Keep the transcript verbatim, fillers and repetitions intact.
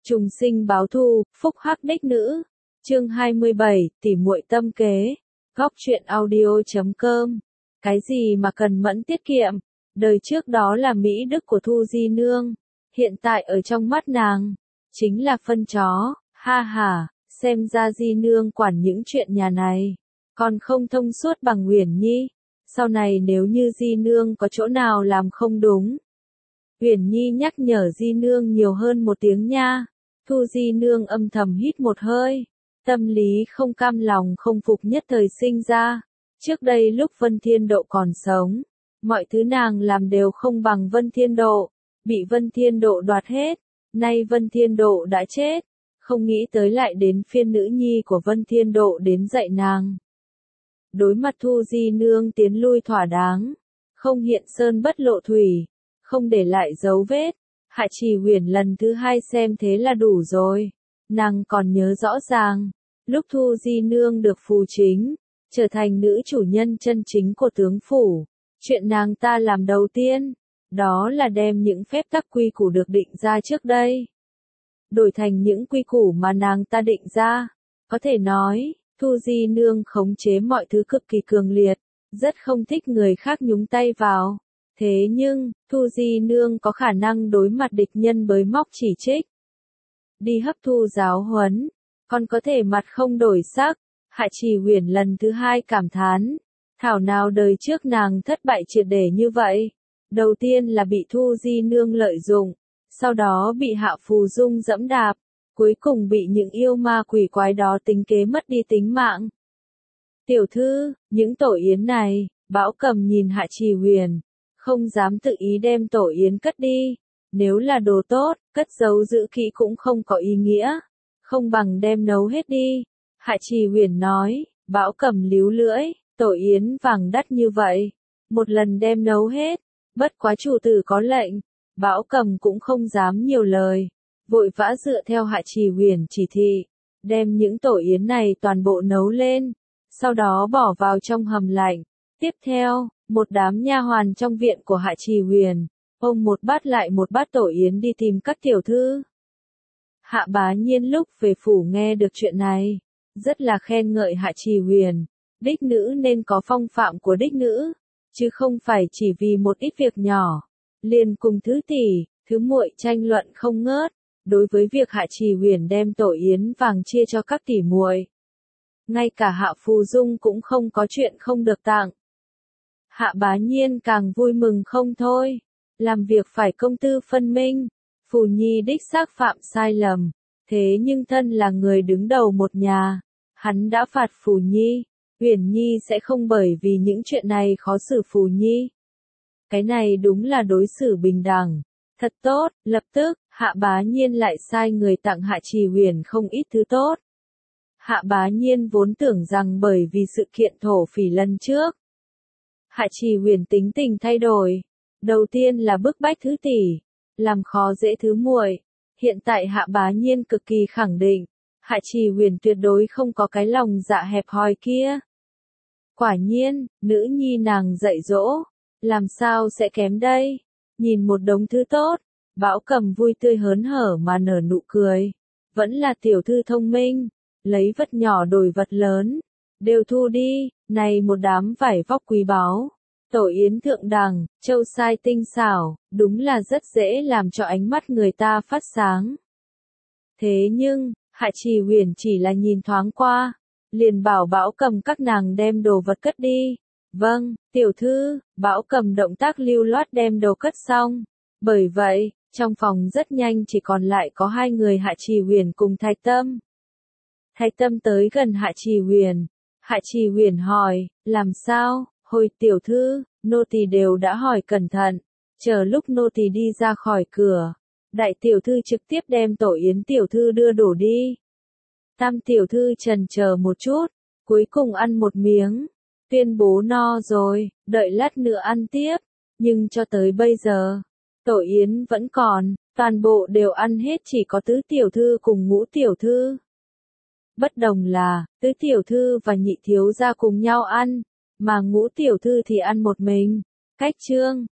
Trùng sinh báo thù, phúc hắc đích nữ. Chương hai mươi bảy, tỉ muội tâm kế. Góc truyện audio chấm com. Cái gì mà cần mẫn tiết kiệm? Đời trước đó là mỹ đức của Thu Di Nương, hiện tại ở trong mắt nàng chính là phân chó. Ha ha, xem ra Di Nương quản những chuyện nhà này còn không thông suốt bằng Uyển Nhi. Sau này nếu như Di Nương có chỗ nào làm không đúng, Uyển Nhi nhắc nhở Di Nương nhiều hơn một tiếng nha. Thu Di Nương âm thầm hít một hơi, tâm lý không cam lòng không phục nhất thời sinh ra. Trước đây lúc Vân Thiên Độ còn sống, mọi thứ nàng làm đều không bằng Vân Thiên Độ, bị Vân Thiên Độ đoạt hết. Nay Vân Thiên Độ đã chết, không nghĩ tới lại đến phiên nữ nhi của Vân Thiên Độ đến dạy nàng. Đối mặt Thu Di Nương tiến lui thỏa đáng, không hiện sơn bất lộ thủy, không để lại dấu vết. Hạ Trì Huyền lần thứ hai xem thế là đủ rồi. Nàng còn nhớ rõ ràng, lúc Thu Di Nương được phù chính, trở thành nữ chủ nhân chân chính của tướng phủ, chuyện nàng ta làm đầu tiên, đó là đem những phép tắc quy củ được định ra trước đây, đổi thành những quy củ mà nàng ta định ra. Có thể nói, Thu Di Nương khống chế mọi thứ cực kỳ cường liệt, rất không thích người khác nhúng tay vào. Thế nhưng, Thu Di Nương có khả năng đối mặt địch nhân bới móc chỉ trích, đi hấp thu giáo huấn, còn có thể mặt không đổi sắc. Hạ Trì Huyền lần thứ hai cảm thán, thảo nào đời trước nàng thất bại triệt để như vậy. Đầu tiên là bị Thu Di Nương lợi dụng, sau đó bị Hạ Phù Dung dẫm đạp, cuối cùng bị những yêu ma quỷ quái đó tính kế mất đi tính mạng. Tiểu thư, những tổ yến này, Bão Cầm nhìn Hạ Trì Huyền, không dám tự ý đem tổ yến cất đi. Nếu là đồ tốt, cất giấu giữ kỹ cũng không có ý nghĩa, không bằng đem nấu hết đi. Hạ Trì Huyền nói. Bão Cầm líu lưỡi, tổ yến vàng đắt như vậy, một lần đem nấu hết, bất quá chủ tử có lệnh. Bão Cầm cũng không dám nhiều lời, vội vã dựa theo Hạ Trì Huyền chỉ thị, đem những tổ yến này toàn bộ nấu lên, sau đó bỏ vào trong hầm lạnh. Tiếp theo, một đám nha hoàn trong viện của Hạ Trì Huyền, ôm một bát lại một bát tổ yến đi tìm các tiểu thư. Hạ Bá Nhiên lúc về phủ nghe được chuyện này, rất là khen ngợi Hạ Trì Huyền, đích nữ nên có phong phạm của đích nữ, chứ không phải chỉ vì một ít việc nhỏ, liền cùng thứ tỷ, thứ muội tranh luận không ngớt. Đối với việc Hạ Trì Huyền đem tổ yến vàng chia cho các tỷ muội, ngay cả Hạ Phù Dung cũng không có chuyện không được tặng. Hạ Bá Nhiên càng vui mừng không thôi, làm việc phải công tư phân minh. Phù Nhi đích xác phạm sai lầm, thế nhưng thân là người đứng đầu một nhà, hắn đã phạt Phù Nhi, Uyển Nhi sẽ không bởi vì những chuyện này khó xử Phù Nhi. Cái này đúng là đối xử bình đẳng, thật tốt. Lập tức, Hạ Bá Nhiên lại sai người tặng Hạ Trì Huyền không ít thứ tốt. Hạ Bá Nhiên vốn tưởng rằng bởi vì sự kiện thổ phỉ lần trước, Hạ Trì Huyền tính tình thay đổi, đầu tiên là bức bách thứ tỷ, làm khó dễ thứ muội. Hiện tại Hạ Bá Nhiên cực kỳ khẳng định, Hạ Trì Huyền tuyệt đối không có cái lòng dạ hẹp hòi kia. Quả nhiên, nữ nhi nàng dạy dỗ, làm sao sẽ kém đây? Nhìn một đống thứ tốt, Bão Cầm vui tươi hớn hở mà nở nụ cười. Vẫn là tiểu thư thông minh, lấy vật nhỏ đổi vật lớn, đều thu đi. Này một đám vải vóc quý báu, tổ yến thượng đẳng, châu sai tinh xảo, đúng là rất dễ làm cho ánh mắt người ta phát sáng. Thế nhưng, Hạ Trì Huyền chỉ là nhìn thoáng qua, liền bảo Bão Cầm các nàng đem đồ vật cất đi. Vâng, tiểu thư. Bão Cầm động tác lưu loát đem đồ cất xong. Bởi vậy, trong phòng rất nhanh chỉ còn lại có hai người Hạ Trì Huyền cùng Thạch Tâm. Thạch Tâm tới gần Hạ Trì Huyền. Hạ Trì Huyền hỏi, làm sao? Hồi tiểu thư, nô tỳ đều đã hỏi cẩn thận, chờ lúc nô tỳ đi ra khỏi cửa, đại tiểu thư trực tiếp đem tổ yến tiểu thư đưa đổ đi. Tam tiểu thư chần chờ một chút, cuối cùng ăn một miếng, tuyên bố no rồi, đợi lát nữa ăn tiếp. Nhưng cho tới bây giờ, tổ yến vẫn còn, toàn bộ đều ăn hết, chỉ có tứ tiểu thư cùng ngũ tiểu thư. Bất đồng là, tứ tiểu thư và nhị thiếu gia cùng nhau ăn, mà ngũ tiểu thư thì ăn một mình. Cách chương,